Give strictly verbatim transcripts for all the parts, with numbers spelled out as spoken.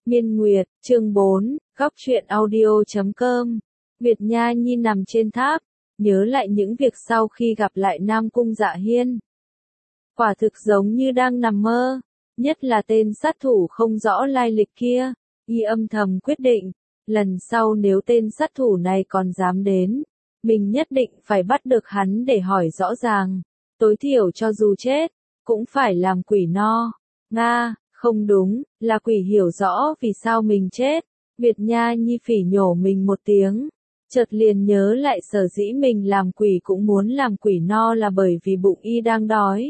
Miên Nguyệt, chương bốn, góc truyện audio chấm com. Việt Nha Nhi nằm trên tháp, nhớ lại những việc sau khi gặp lại Nam Cung Dạ Hiên. Quả thực giống như đang nằm mơ, nhất là tên sát thủ không rõ lai lịch kia, y âm thầm quyết định, lần sau nếu tên sát thủ này còn dám đến, mình nhất định phải bắt được hắn để hỏi rõ ràng, tối thiểu cho dù chết, cũng phải làm quỷ no. Nga, không đúng, là quỷ hiểu rõ vì sao mình chết. Việt Nha Nhi phỉ nhổ mình một tiếng, chợt liền nhớ lại sở dĩ mình làm quỷ cũng muốn làm quỷ no là bởi vì bụng y đang đói.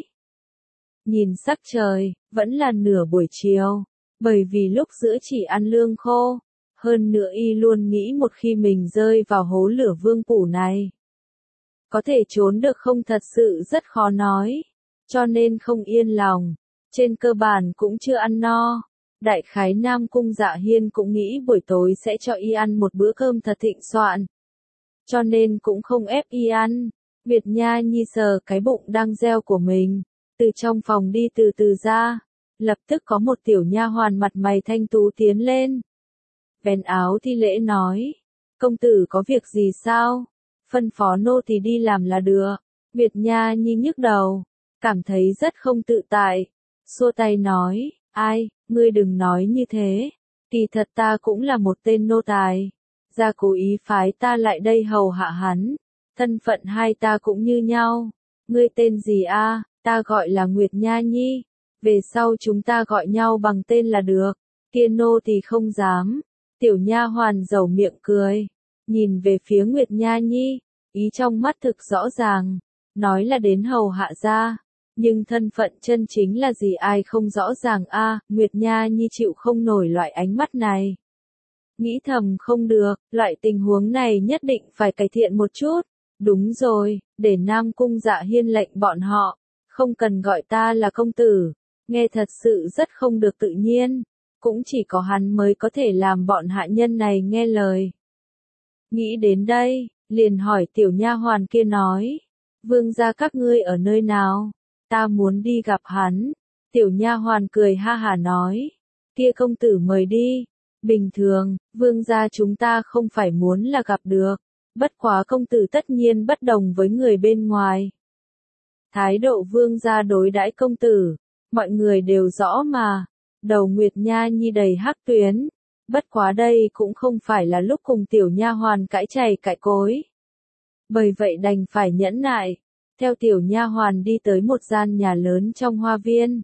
Nhìn sắc trời, vẫn là nửa buổi chiều, bởi vì lúc giữa chỉ ăn lương khô, hơn nữa y luôn nghĩ một khi mình rơi vào hố lửa vương phủ này, có thể trốn được không thật sự rất khó nói, cho nên không yên lòng. Trên cơ bản cũng chưa ăn no. Đại khái Nam Cung Dạ Hiên cũng nghĩ buổi tối sẽ cho y ăn một bữa cơm thật thịnh soạn, cho nên cũng không ép y ăn. Việt Nha Nhi sờ cái bụng đang reo của mình, từ trong phòng đi từ từ ra, lập tức có một tiểu nha hoàn mặt mày thanh tú tiến lên. Vén áo thi lễ nói, công tử có việc gì sao? Phân phó nô thì đi làm là được. Việt Nha Nhi nhức đầu, cảm thấy rất không tự tại. Xua tay nói, ai, ngươi đừng nói như thế, kỳ thật ta cũng là một tên nô tài, gia cố ý phái ta lại đây hầu hạ hắn, thân phận hai ta cũng như nhau, ngươi tên gì a? Ta gọi là Nguyệt Nha Nhi, về sau chúng ta gọi nhau bằng tên là được. Kia nô thì không dám. Tiểu nha hoàn dầu miệng cười, nhìn về phía Nguyệt Nha Nhi, ý trong mắt thực rõ ràng, nói là đến hầu hạ gia. Nhưng thân phận chân chính là gì ai không rõ ràng a. À, Nguyệt Nha Nhi chịu không nổi loại ánh mắt này. Nghĩ thầm không được, loại tình huống này nhất định phải cải thiện một chút. Đúng rồi, để Nam Cung Dạ Hiên lệnh bọn họ, không cần gọi ta là công tử. Nghe thật sự rất không được tự nhiên, cũng chỉ có hắn mới có thể làm bọn hạ nhân này nghe lời. Nghĩ đến đây, liền hỏi tiểu nha hoàn kia nói, vương gia các ngươi ở nơi nào? Ta muốn đi gặp hắn. Tiểu nha hoàn cười ha hả nói, kia công tử mời đi. Bình thường, vương gia chúng ta không phải muốn là gặp được, bất quá công tử tất nhiên bất đồng với người bên ngoài. Thái độ vương gia đối đãi công tử, mọi người đều rõ mà. Đầu Nguyệt Nha Nhi đầy hắc tuyến, bất quá đây cũng không phải là lúc cùng tiểu nha hoàn cãi chày cãi cối. Bởi vậy đành phải nhẫn nại. Theo tiểu nha hoàn đi tới một gian nhà lớn trong hoa viên.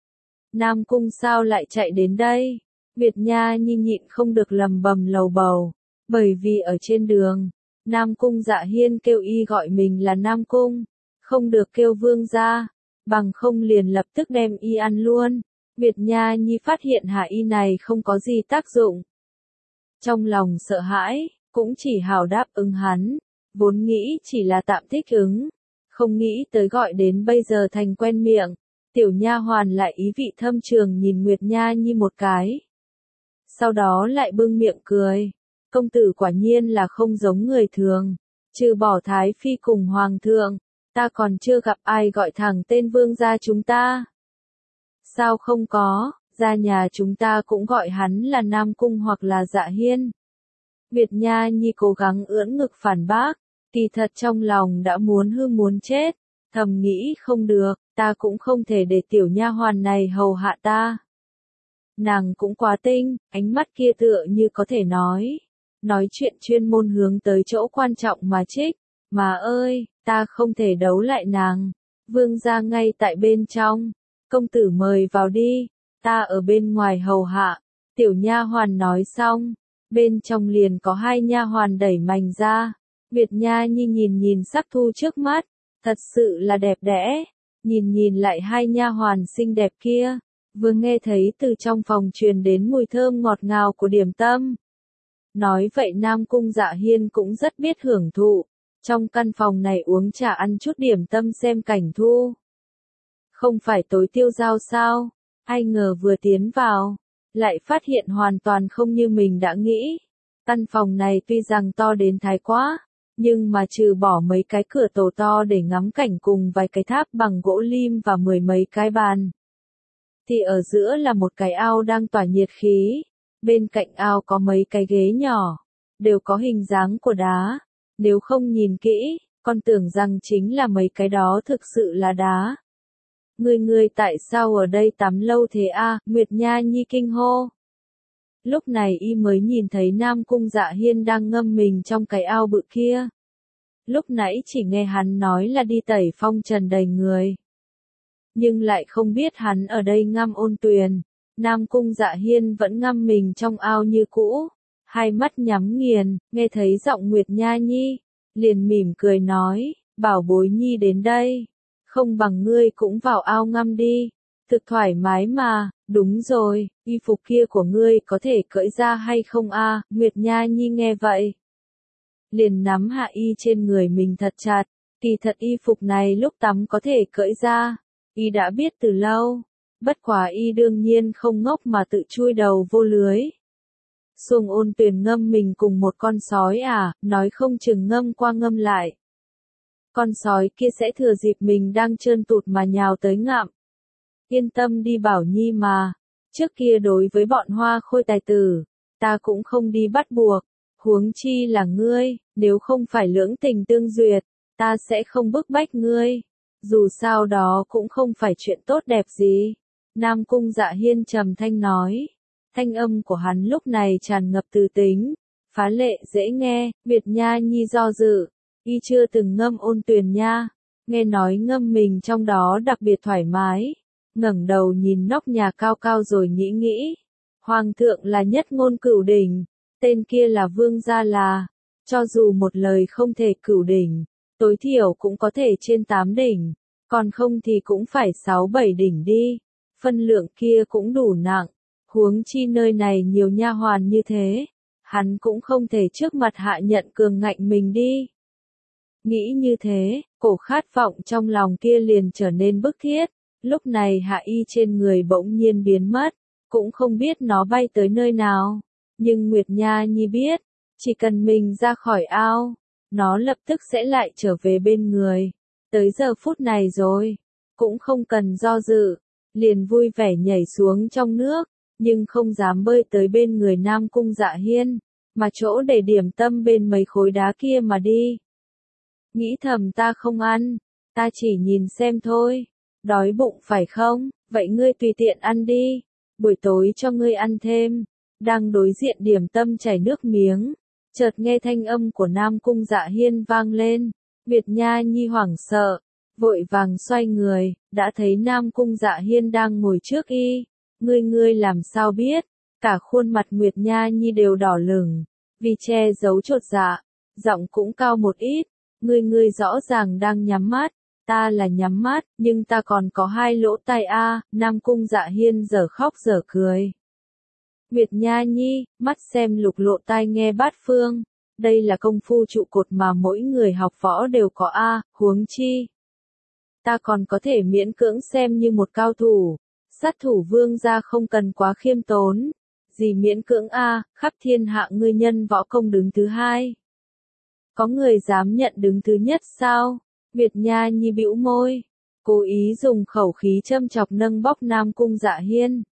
Nam Cung sao lại chạy đến đây? Việt Nha Nhi nhịn không được lầm bầm lầu bầu, bởi vì ở trên đường, Nam Cung Dạ Hiên kêu y gọi mình là Nam Cung, không được kêu vương gia, bằng không liền lập tức đem y ăn luôn. Việt Nha Nhi phát hiện hạ y này không có gì tác dụng. Trong lòng sợ hãi, cũng chỉ hào đáp ứng hắn, vốn nghĩ chỉ là tạm thích ứng. Không nghĩ tới gọi đến bây giờ thành quen miệng, tiểu nha hoàn lại ý vị thâm trường nhìn Nguyệt Nha Nhi một cái. Sau đó lại bưng miệng cười, công tử quả nhiên là không giống người thường, trừ bỏ Thái Phi cùng Hoàng thượng, ta còn chưa gặp ai gọi thẳng tên vương gia chúng ta. Sao không có, gia nhà chúng ta cũng gọi hắn là Nam Cung hoặc là Dạ Hiên. Việt Nha Nhi cố gắng ưỡn ngực phản bác. Kỳ thật trong lòng đã muốn hư muốn chết, thầm nghĩ không được, ta cũng không thể để tiểu nha hoàn này hầu hạ ta. Nàng cũng quá tinh, ánh mắt kia tựa như có thể nói, nói chuyện chuyên môn hướng tới chỗ quan trọng mà trích, mà ơi, ta không thể đấu lại nàng. Vương gia ngay tại bên trong, công tử mời vào đi, ta ở bên ngoài hầu hạ. Tiểu nha hoàn nói xong, bên trong liền có hai nha hoàn đẩy mành ra. Việt Nha Nhi nhìn nhìn sắc thu trước mắt, thật sự là đẹp đẽ, nhìn nhìn lại hai nha hoàn xinh đẹp kia, vừa nghe thấy từ trong phòng truyền đến mùi thơm ngọt ngào của điểm tâm. Nói vậy Nam Cung Dạ Hiên cũng rất biết hưởng thụ, trong căn phòng này uống trà ăn chút điểm tâm xem cảnh thu. Không phải tối tiêu dao sao, ai ngờ vừa tiến vào, lại phát hiện hoàn toàn không như mình đã nghĩ. Căn phòng này tuy rằng to đến thái quá, nhưng mà trừ bỏ mấy cái cửa tổ to để ngắm cảnh cùng vài cái tháp bằng gỗ lim và mười mấy cái bàn, thì ở giữa là một cái ao đang tỏa nhiệt khí. Bên cạnh ao có mấy cái ghế nhỏ, đều có hình dáng của đá. Nếu không nhìn kỹ, con tưởng rằng chính là mấy cái đó thực sự là đá. Ngươi ngươi tại sao ở đây tắm lâu thế a? Nguyệt Nha Nhi kinh hô. Lúc này y mới nhìn thấy Nam Cung Dạ Hiên đang ngâm mình trong cái ao bự kia. Lúc nãy chỉ nghe hắn nói là đi tẩy phong trần đầy người. Nhưng lại không biết hắn ở đây ngâm ôn tuyền. Nam Cung Dạ Hiên vẫn ngâm mình trong ao như cũ. Hai mắt nhắm nghiền, nghe thấy giọng Nguyệt Nha Nhi. Liền mỉm cười nói, bảo bối Nhi đến đây. Không bằng ngươi cũng vào ao ngâm đi. Thực thoải mái mà, đúng rồi, y phục kia của ngươi có thể cởi ra hay không a? Nguyệt Nha Nhi nghe vậy. Liền nắm hạ y trên người mình thật chặt, kỳ thật y phục này lúc tắm có thể cởi ra, y đã biết từ lâu, bất quá y đương nhiên không ngốc mà tự chui đầu vô lưới. Xuồng ôn tuyền ngâm mình cùng một con sói à, nói không chừng ngâm qua ngâm lại. Con sói kia sẽ thừa dịp mình đang trơn tụt mà nhào tới ngậm. Yên tâm đi Bảo Nhi mà, trước kia đối với bọn hoa khôi tài tử, ta cũng không đi bắt buộc, huống chi là ngươi, nếu không phải lưỡng tình tương duyệt, ta sẽ không bức bách ngươi, dù sao đó cũng không phải chuyện tốt đẹp gì. Nam Cung Dạ Hiên trầm thanh nói, thanh âm của hắn lúc này tràn ngập từ tính, phá lệ dễ nghe. Nguyệt Nha Nhi do dự, y chưa từng ngâm ôn tuyền nha, nghe nói ngâm mình trong đó đặc biệt thoải mái. Ngẩng đầu nhìn nóc nhà cao cao rồi nghĩ nghĩ, Hoàng thượng là nhất ngôn cửu đỉnh, tên kia là Vương Gia là, cho dù một lời không thể cửu đỉnh, tối thiểu cũng có thể trên tám đỉnh, còn không thì cũng phải sáu bảy đỉnh đi, phân lượng kia cũng đủ nặng, huống chi nơi này nhiều nha hoàn như thế, hắn cũng không thể trước mặt hạ nhận cường ngạnh mình đi. Nghĩ như thế, cổ khát vọng trong lòng kia liền trở nên bức thiết. Lúc này hạ y trên người bỗng nhiên biến mất, cũng không biết nó bay tới nơi nào. Nhưng Nguyệt Nha Nhi biết, chỉ cần mình ra khỏi ao, nó lập tức sẽ lại trở về bên người. Tới giờ phút này rồi, cũng không cần do dự, liền vui vẻ nhảy xuống trong nước, nhưng không dám bơi tới bên người Nam Cung Dạ Hiên, mà chỗ để điểm tâm bên mấy khối đá kia mà đi. Nghĩ thầm ta không ăn, ta chỉ nhìn xem thôi. Đói bụng phải không? Vậy ngươi tùy tiện ăn đi, buổi tối cho ngươi ăn thêm. Đang đối diện điểm tâm chảy nước miếng, chợt nghe thanh âm của Nam Cung Dạ Hiên vang lên. Nguyệt Nha Nhi hoảng sợ, vội vàng xoay người, đã thấy Nam Cung Dạ Hiên đang ngồi trước y. Ngươi ngươi làm sao biết? Cả khuôn mặt Nguyệt Nha Nhi đều đỏ lửng, vì che giấu chột dạ, giọng cũng cao một ít. Ngươi ngươi rõ ràng đang nhắm mắt. Ta là nhắm mắt, nhưng ta còn có hai lỗ tai a. Nam Cung Dạ Hiên dở khóc dở cười. Nguyệt Nha Nhi, mắt xem lục lộ tai nghe bát phương, đây là công phu trụ cột mà mỗi người học võ đều có a, huống chi. Ta còn có thể miễn cưỡng xem như một cao thủ, sát thủ Vương gia không cần quá khiêm tốn, gì miễn cưỡng a, khắp thiên hạ ngươi nhân võ công đứng thứ hai. Có người dám nhận đứng thứ nhất sao? Nguyệt Nha Nhi bĩu môi, cố ý dùng khẩu khí châm chọc nâng bóc Nam Cung Dạ Hiên.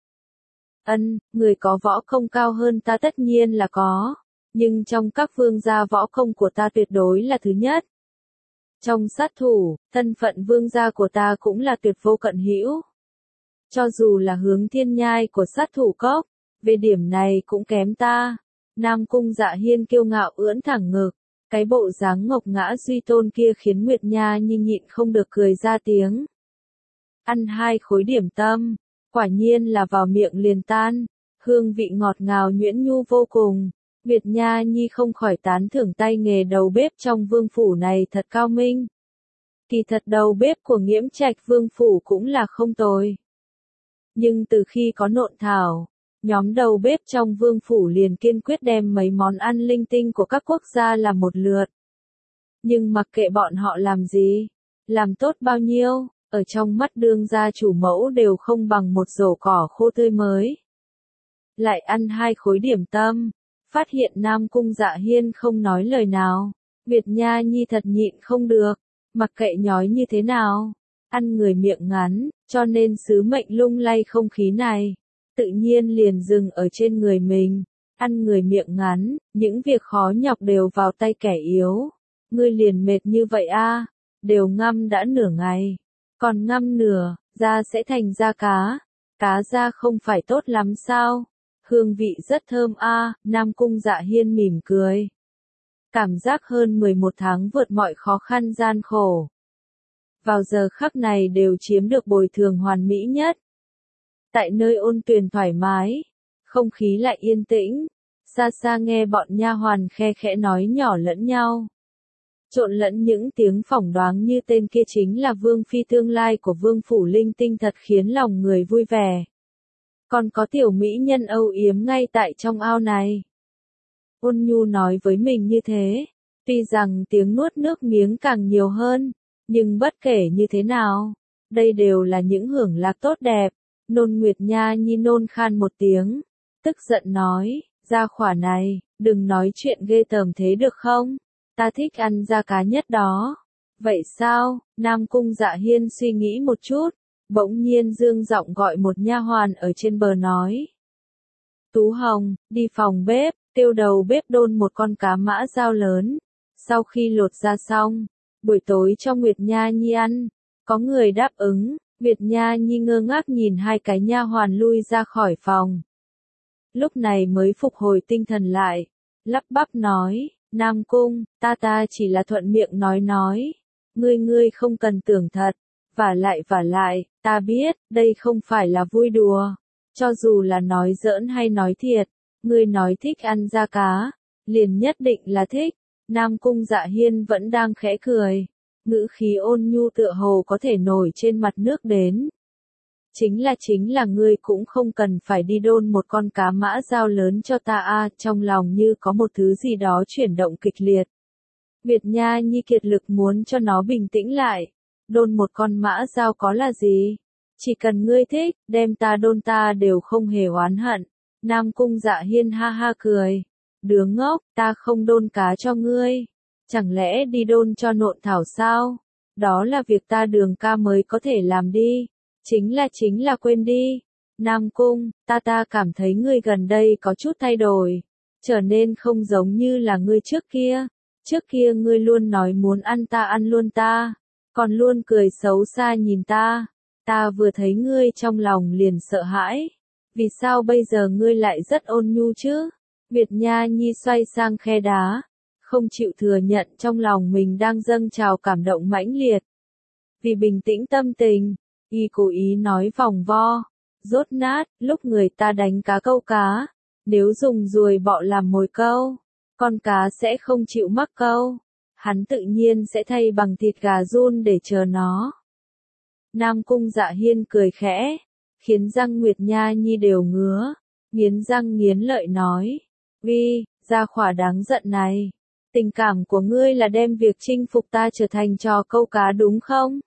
Ân, người có võ công cao hơn ta tất nhiên là có, nhưng trong các vương gia võ công của ta tuyệt đối là thứ nhất. Trong sát thủ, thân phận vương gia của ta cũng là tuyệt vô cận hữu. Cho dù là Hướng Thiên Nhai của sát thủ cốc, về điểm này cũng kém ta. Nam Cung Dạ Hiên kiêu ngạo ưỡn thẳng ngực. Cái bộ dáng ngọc ngã duy tôn kia khiến Nguyệt Nha Nhi nhịn không được cười ra tiếng. Ăn hai khối điểm tâm, quả nhiên là vào miệng liền tan, hương vị ngọt ngào nhuyễn nhu vô cùng. Nguyệt Nha Nhi không khỏi tán thưởng tay nghề đầu bếp trong vương phủ này thật cao minh. Kỳ thật đầu bếp của Nghiễm Trạch vương phủ cũng là không tồi. Nhưng từ khi có Nộn Thảo, nhóm đầu bếp trong vương phủ liền kiên quyết đem mấy món ăn linh tinh của các quốc gia làm một lượt. Nhưng mặc kệ bọn họ làm gì, làm tốt bao nhiêu, ở trong mắt đương gia chủ mẫu đều không bằng một rổ cỏ khô tươi mới. Lại ăn hai khối điểm tâm, phát hiện Nam Cung Dạ Hiên không nói lời nào, Nguyệt Nha Nhi thật nhịn không được, mặc kệ nhói như thế nào, ăn người miệng ngắn, cho nên sứ mệnh lung lay không khí này. tự nhiên liền dừng ở trên người mình. Ăn người miệng ngắn, những việc khó nhọc đều vào tay kẻ yếu. Ngươi liền mệt như vậy a, đều ngâm đã nửa ngày. Còn ngâm nửa, da sẽ thành da cá. Cá da không phải tốt lắm sao? Hương vị rất thơm a, Nam Cung Dạ Hiên mỉm cười. Cảm giác hơn mười một tháng vượt mọi khó khăn gian khổ. Vào giờ khắc này đều chiếm được bồi thường hoàn mỹ nhất. Tại nơi ôn tuyền thoải mái, không khí lại yên tĩnh, xa xa nghe bọn nha hoàn khe khẽ nói nhỏ lẫn nhau. Trộn lẫn những tiếng phỏng đoán như tên kia chính là vương phi tương lai của vương phủ linh tinh thật khiến lòng người vui vẻ. Còn có tiểu mỹ nhân âu yếm ngay tại trong ao này. Ôn nhu nói với mình như thế, tuy rằng tiếng nuốt nước miếng càng nhiều hơn, nhưng bất kể như thế nào, đây đều là những hưởng lạc tốt đẹp. Nôn Nguyệt Nha Nhi nôn khan một tiếng, tức giận nói, gia khỏa này, đừng nói chuyện ghê tởm thế được không? Ta thích ăn da cá nhất đó. Vậy sao? Nam Cung Dạ Hiên suy nghĩ một chút, bỗng nhiên dương giọng gọi một nha hoàn ở trên bờ nói. Tú Hồng, đi phòng bếp, tiêu đầu bếp đôn một con cá mã dao lớn. Sau khi lột ra xong, buổi tối cho Nguyệt Nha Nhi ăn. Có người đáp ứng, Nguyệt Nha Nhi ngơ ngác nhìn hai cái nha hoàn lui ra khỏi phòng. Lúc này mới phục hồi tinh thần lại, lắp bắp nói, Nam Cung, ta ta chỉ là thuận miệng nói nói, ngươi ngươi không cần tưởng thật, vả lại vả lại, ta biết, đây không phải là vui đùa, cho dù là nói giỡn hay nói thiệt, ngươi nói thích ăn da cá, liền nhất định là thích. Nam Cung Dạ Hiên vẫn đang khẽ cười, ngữ khí ôn nhu tựa hồ có thể nổi trên mặt nước đến. Chính là chính là ngươi cũng không cần phải đi đôn một con cá mã dao lớn cho ta a, trong lòng như có một thứ gì đó chuyển động kịch liệt. Nguyệt Nha Nhi kiệt lực muốn cho nó bình tĩnh lại, đôn một con mã dao có là gì? Chỉ cần ngươi thích, đem ta đôn ta đều không hề oán hận. Nam Cung Dạ Hiên ha ha cười, đứa ngốc, ta không đôn cá cho ngươi, chẳng lẽ đi đôn cho nộn thảo sao? Đó là việc ta Đường ca mới có thể làm đi. Chính là chính là quên đi. Nam Cung, ta ta cảm thấy ngươi gần đây có chút thay đổi, trở nên không giống như là ngươi trước kia. Trước kia ngươi luôn nói muốn ăn ta ăn luôn ta, còn luôn cười xấu xa nhìn ta. Ta vừa thấy ngươi trong lòng liền sợ hãi. Vì sao bây giờ ngươi lại rất ôn nhu chứ? Nguyệt Nha Nhi xoay sang khe đá, không chịu thừa nhận trong lòng mình đang dâng trào cảm động mãnh liệt. Vì bình tĩnh tâm tình, y cố ý nói vòng vo, rốt nát, lúc người ta đánh cá câu cá, nếu dùng ruồi bọ làm mồi câu, con cá sẽ không chịu mắc câu, hắn tự nhiên sẽ thay bằng thịt gà run để chờ nó. Nam Cung Dạ Hiên cười khẽ, khiến răng Nguyệt Nha Nhi đều ngứa, nghiến răng nghiến lợi nói, Vi, gia khỏa đáng giận này, tình cảm của ngươi là đem việc chinh phục ta trở thành trò câu cá đúng không?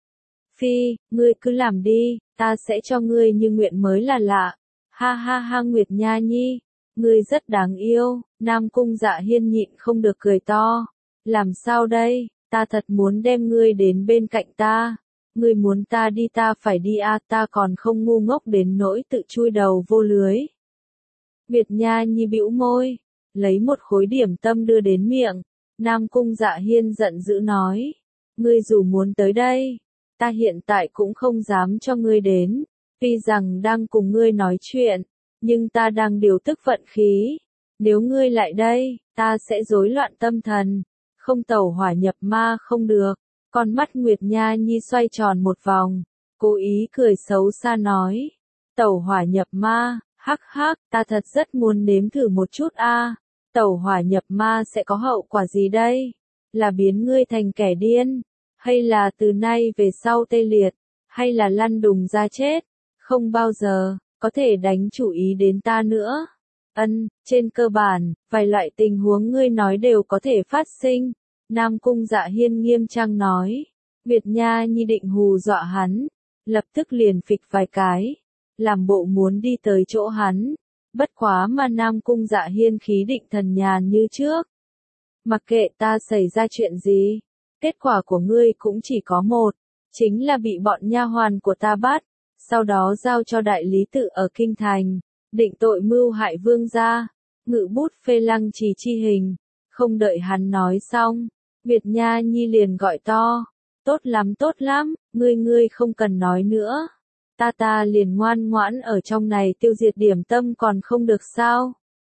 Phi, ngươi cứ làm đi, ta sẽ cho ngươi như nguyện mới là lạ. Ha ha ha Nguyệt Nha Nhi, ngươi rất đáng yêu. Nam Cung Dạ Hiên nhịn không được cười to. Làm sao đây, ta thật muốn đem ngươi đến bên cạnh ta. Ngươi muốn ta đi ta phải đi a, ta còn không ngu ngốc đến nỗi tự chui đầu vô lưới. Nguyệt Nha Nhi bĩu môi, lấy một khối điểm tâm đưa đến miệng. Nam Cung Dạ Hiên giận dữ nói, ngươi dù muốn tới đây, ta hiện tại cũng không dám cho ngươi đến, tuy rằng đang cùng ngươi nói chuyện, nhưng ta đang điều tức vận khí. Nếu ngươi lại đây, ta sẽ rối loạn tâm thần, không tẩu hỏa nhập ma không được. Con mắt Nguyệt Nha Nhi xoay tròn một vòng, cố ý cười xấu xa nói, tẩu hỏa nhập ma, hắc hắc, ta thật rất muốn nếm thử một chút a. Tẩu hỏa nhập ma sẽ có hậu quả gì đây? Là biến ngươi thành kẻ điên? Hay là từ nay về sau tê liệt, hay là lăn đùng ra chết, không bao giờ có thể đánh chủ ý đến ta nữa. Ân, trên cơ bản, vài loại tình huống ngươi nói đều có thể phát sinh. Nam Cung Dạ Hiên nghiêm trang nói. Nguyệt Nha Nhi định hù dọa hắn, lập tức liền phịch vài cái, làm bộ muốn đi tới chỗ hắn. Bất quá mà Nam Cung Dạ Hiên khí định thần nhàn như trước. Mặc kệ ta xảy ra chuyện gì, kết quả của ngươi cũng chỉ có một, chính là bị bọn nha hoàn của ta bắt, sau đó giao cho đại lý tự ở Kinh Thành, định tội mưu hại vương gia, ngự bút phê lăng trì chi hình. Không đợi hắn nói xong, Nguyệt Nha Nhi liền gọi to, tốt lắm tốt lắm, ngươi ngươi không cần nói nữa, ta ta liền ngoan ngoãn ở trong này tiêu diệt điểm tâm còn không được sao?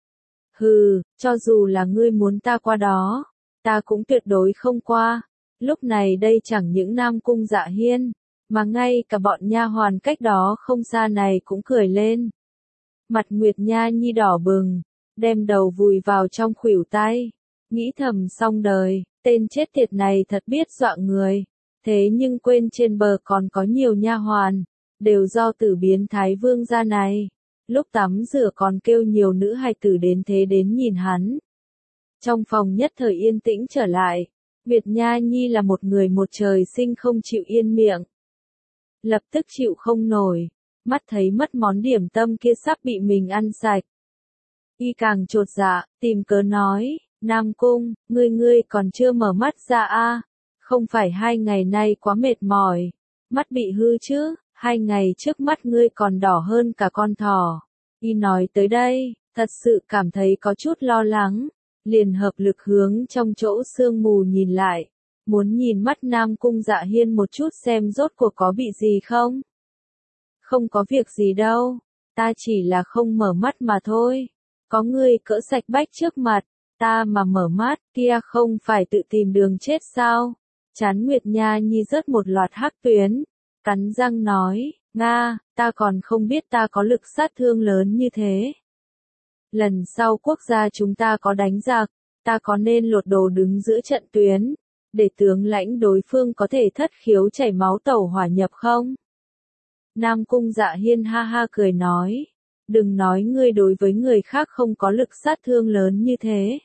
Hừ, cho dù là ngươi muốn ta qua đó, ta cũng tuyệt đối không qua. Lúc này đây chẳng những Nam Cung Dạ Hiên, mà ngay cả bọn nha hoàn cách đó không xa này cũng cười lên. Mặt Nguyệt Nha Nhi đỏ bừng, đem đầu vùi vào trong khuỷu tay, nghĩ thầm xong đời, tên chết tiệt này thật biết dọa người, thế nhưng quên trên bờ còn có nhiều nha hoàn, đều do tử biến thái vương gia này. Lúc tắm rửa còn kêu nhiều nữ hài tử đến thế đến nhìn hắn. Trong phòng nhất thời yên tĩnh trở lại, Nguyệt Nha Nhi là một người một trời sinh không chịu yên miệng. Lập tức chịu không nổi, mắt thấy mất món điểm tâm kia sắp bị mình ăn sạch. Y càng chột dạ, tìm cớ nói, Nam Cung, ngươi ngươi còn chưa mở mắt ra a? Không phải hai ngày nay quá mệt mỏi, mắt bị hư chứ, hai ngày trước mắt ngươi còn đỏ hơn cả con thỏ. Y nói tới đây, thật sự cảm thấy có chút lo lắng, liền hợp lực hướng trong chỗ sương mù nhìn lại, muốn nhìn mắt Nam Cung Dạ Hiên một chút xem rốt cuộc có bị gì không. Không có việc gì đâu, ta chỉ là không mở mắt mà thôi, có ngươi cỡ sạch bách trước mặt, ta mà mở mắt, kia không phải tự tìm đường chết sao? Chán Nguyệt Nha Nhi rớt một loạt hắc tuyến, cắn răng nói, Nga, ta còn không biết ta có lực sát thương lớn như thế. Lần sau quốc gia chúng ta có đánh giặc, ta có nên lột đồ đứng giữa trận tuyến, để tướng lãnh đối phương có thể thất khiếu chảy máu tẩu hỏa nhập không? Nam Cung Dạ Hiên ha ha cười nói, đừng nói ngươi đối với người khác không có lực sát thương lớn như thế.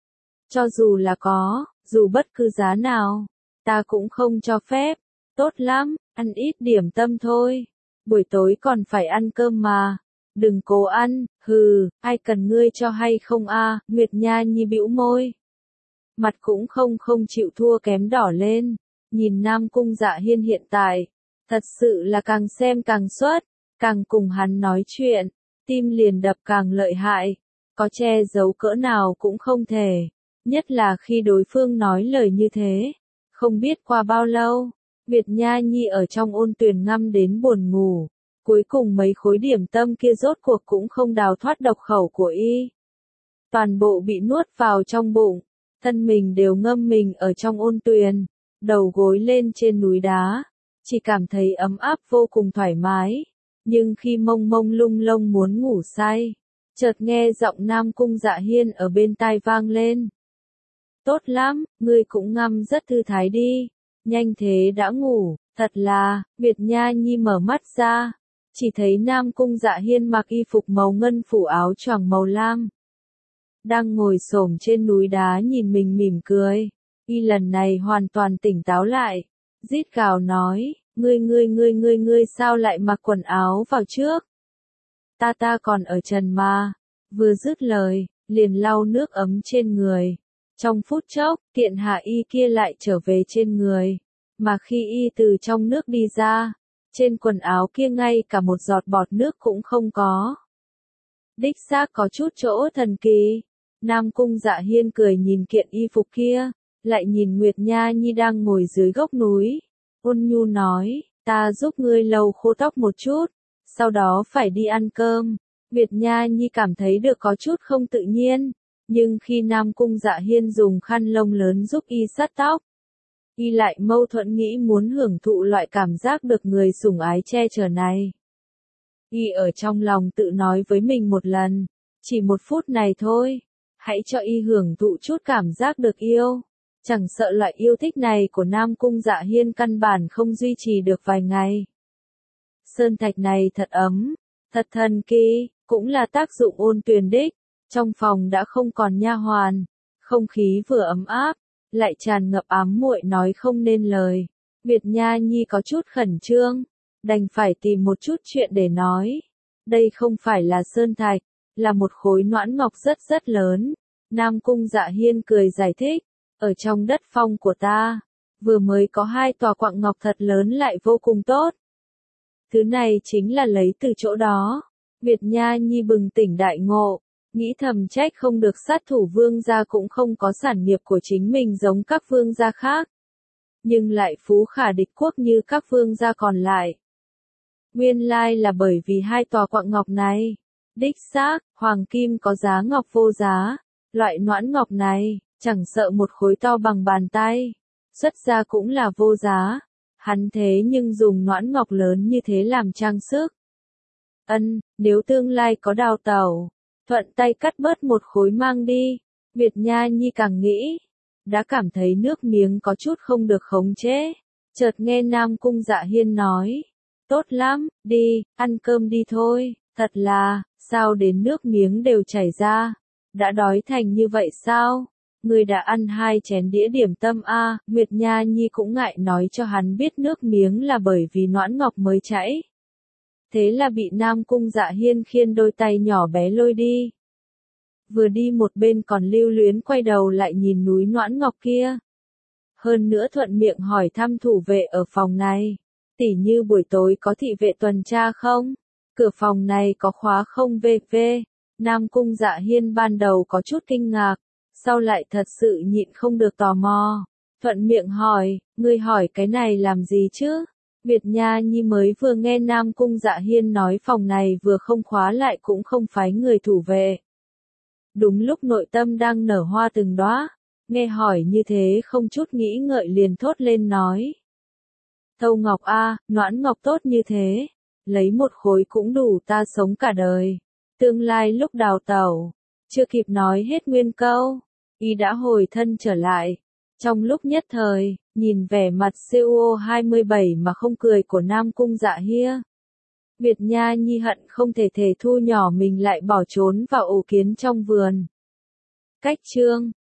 Cho dù là có, dù bất cứ giá nào, ta cũng không cho phép. Tốt lắm, ăn ít điểm tâm thôi, buổi tối còn phải ăn cơm mà. Đừng cố ăn, hừ, ai cần ngươi cho hay không a? Nguyệt Nha Nhi bĩu môi. Mặt cũng không không chịu thua kém đỏ lên, nhìn Nam Cung Dạ Hiên hiện tại, thật sự là càng xem càng suốt, càng cùng hắn nói chuyện, tim liền đập càng lợi hại, có che giấu cỡ nào cũng không thể, nhất là khi đối phương nói lời như thế. Không biết qua bao lâu, Nguyệt Nha Nhi ở trong ôn tuyền ngâm đến buồn ngủ. Cuối cùng mấy khối điểm tâm kia rốt cuộc cũng không đào thoát độc khẩu của y. Toàn bộ bị nuốt vào trong bụng, thân mình đều ngâm mình ở trong ôn tuyền, đầu gối lên trên núi đá, chỉ cảm thấy ấm áp vô cùng thoải mái. Nhưng khi mông mông lung lông muốn ngủ say, chợt nghe giọng Nam Cung Dạ Hiên ở bên tai vang lên. Tốt lắm, ngươi cũng ngâm rất thư thái đi, nhanh thế đã ngủ, thật là, Nguyệt Nha Nhi mở mắt ra. Chỉ thấy Nam Cung Dạ Hiên mặc y phục màu ngân phủ áo choàng màu lam. Đang ngồi xổm trên núi đá nhìn mình mỉm cười. Y lần này hoàn toàn tỉnh táo lại. Rít gào nói, ngươi ngươi ngươi ngươi ngươi sao lại mặc quần áo vào trước? Ta ta còn ở trần mà. Vừa dứt lời, liền lau nước ấm trên người. Trong phút chốc, tiện hạ y kia lại trở về trên người. Mà khi y từ trong nước đi ra, trên quần áo kia ngay cả một giọt bọt nước cũng không có. Đích xác có chút chỗ thần kỳ. Nam Cung Dạ Hiên cười nhìn kiện y phục kia, lại nhìn Nguyệt Nha Nhi đang ngồi dưới gốc núi. Ôn nhu nói, ta giúp ngươi lau khô tóc một chút, sau đó phải đi ăn cơm. Nguyệt Nha Nhi cảm thấy được có chút không tự nhiên, nhưng khi Nam Cung Dạ Hiên dùng khăn lông lớn giúp y sát tóc, y lại mâu thuẫn nghĩ muốn hưởng thụ loại cảm giác được người sủng ái che chở này. Y ở trong lòng tự nói với mình một lần, chỉ một phút này thôi, hãy cho y hưởng thụ chút cảm giác được yêu. Chẳng sợ loại yêu thích này của Nam Cung Dạ Hiên căn bản không duy trì được vài ngày. Sơn thạch này thật ấm, thật thần kỳ, cũng là tác dụng ôn tuyền đích. Trong phòng đã không còn nha hoàn, không khí vừa ấm áp, lại tràn ngập ám muội nói không nên lời. Nguyệt Nha Nhi có chút khẩn trương, đành phải tìm một chút chuyện để nói. Đây không phải là sơn thạch, là một khối noãn ngọc rất rất lớn. Nam Cung Dạ Hiên cười giải thích, ở trong đất phong của ta, vừa mới có hai tòa quặng ngọc thật lớn lại vô cùng tốt. Thứ này chính là lấy từ chỗ đó. Việt Nha Nhi bừng tỉnh đại ngộ, nghĩ thầm trách không được sát thủ vương gia cũng không có sản nghiệp của chính mình giống các vương gia khác. Nhưng lại phú khả địch quốc như các vương gia còn lại. Nguyên lai là bởi vì hai tòa quặng ngọc này. Đích xác, hoàng kim có giá ngọc vô giá. Loại noãn ngọc này, chẳng sợ một khối to bằng bàn tay. Xuất ra cũng là vô giá. Hắn thế nhưng dùng noãn ngọc lớn như thế làm trang sức. Ân, nếu tương lai có đào tẩu, thuận tay cắt bớt một khối mang đi. Việt Nha Nhi càng nghĩ, đã cảm thấy nước miếng có chút không được khống chế. Chợt nghe Nam Cung Dạ Hiên nói, tốt lắm, đi, ăn cơm đi thôi, thật là, sao đến nước miếng đều chảy ra, đã đói thành như vậy sao? Người đã ăn hai chén đĩa điểm tâm a, à, Nguyệt Nha Nhi cũng ngại nói cho hắn biết nước miếng là bởi vì noãn ngọc mới chảy. Thế là bị Nam Cung Dạ Hiên khiên đôi tay nhỏ bé lôi đi. Vừa đi một bên còn lưu luyến quay đầu lại nhìn núi noãn ngọc kia. Hơn nữa thuận miệng hỏi thăm thủ vệ ở phòng này. Tỉ như buổi tối có thị vệ tuần tra không? Cửa phòng này có khóa không vê vê? Nam Cung Dạ Hiên ban đầu có chút kinh ngạc. Sau lại thật sự nhịn không được tò mò. Thuận miệng hỏi, ngươi hỏi cái này làm gì chứ? Việt Nha Nhi mới vừa nghe Nam Cung Dạ Hiên nói phòng này vừa không khóa lại cũng không phái người thủ vệ. Đúng lúc nội tâm đang nở hoa từng đóa, nghe hỏi như thế không chút nghĩ ngợi liền thốt lên nói. Thâu ngọc a, noãn ngọc tốt như thế, lấy một khối cũng đủ ta sống cả đời. Tương lai lúc đào tẩu, chưa kịp nói hết nguyên câu, y đã hồi thân trở lại. Trong lúc nhất thời, nhìn vẻ mặt xê u ô hai mươi bảy mà không cười của Nam Cung Dạ Hiên. Việt Nha Nhi hận không thể thể thu nhỏ mình lại bỏ trốn vào ổ kiến trong vườn. Cách chương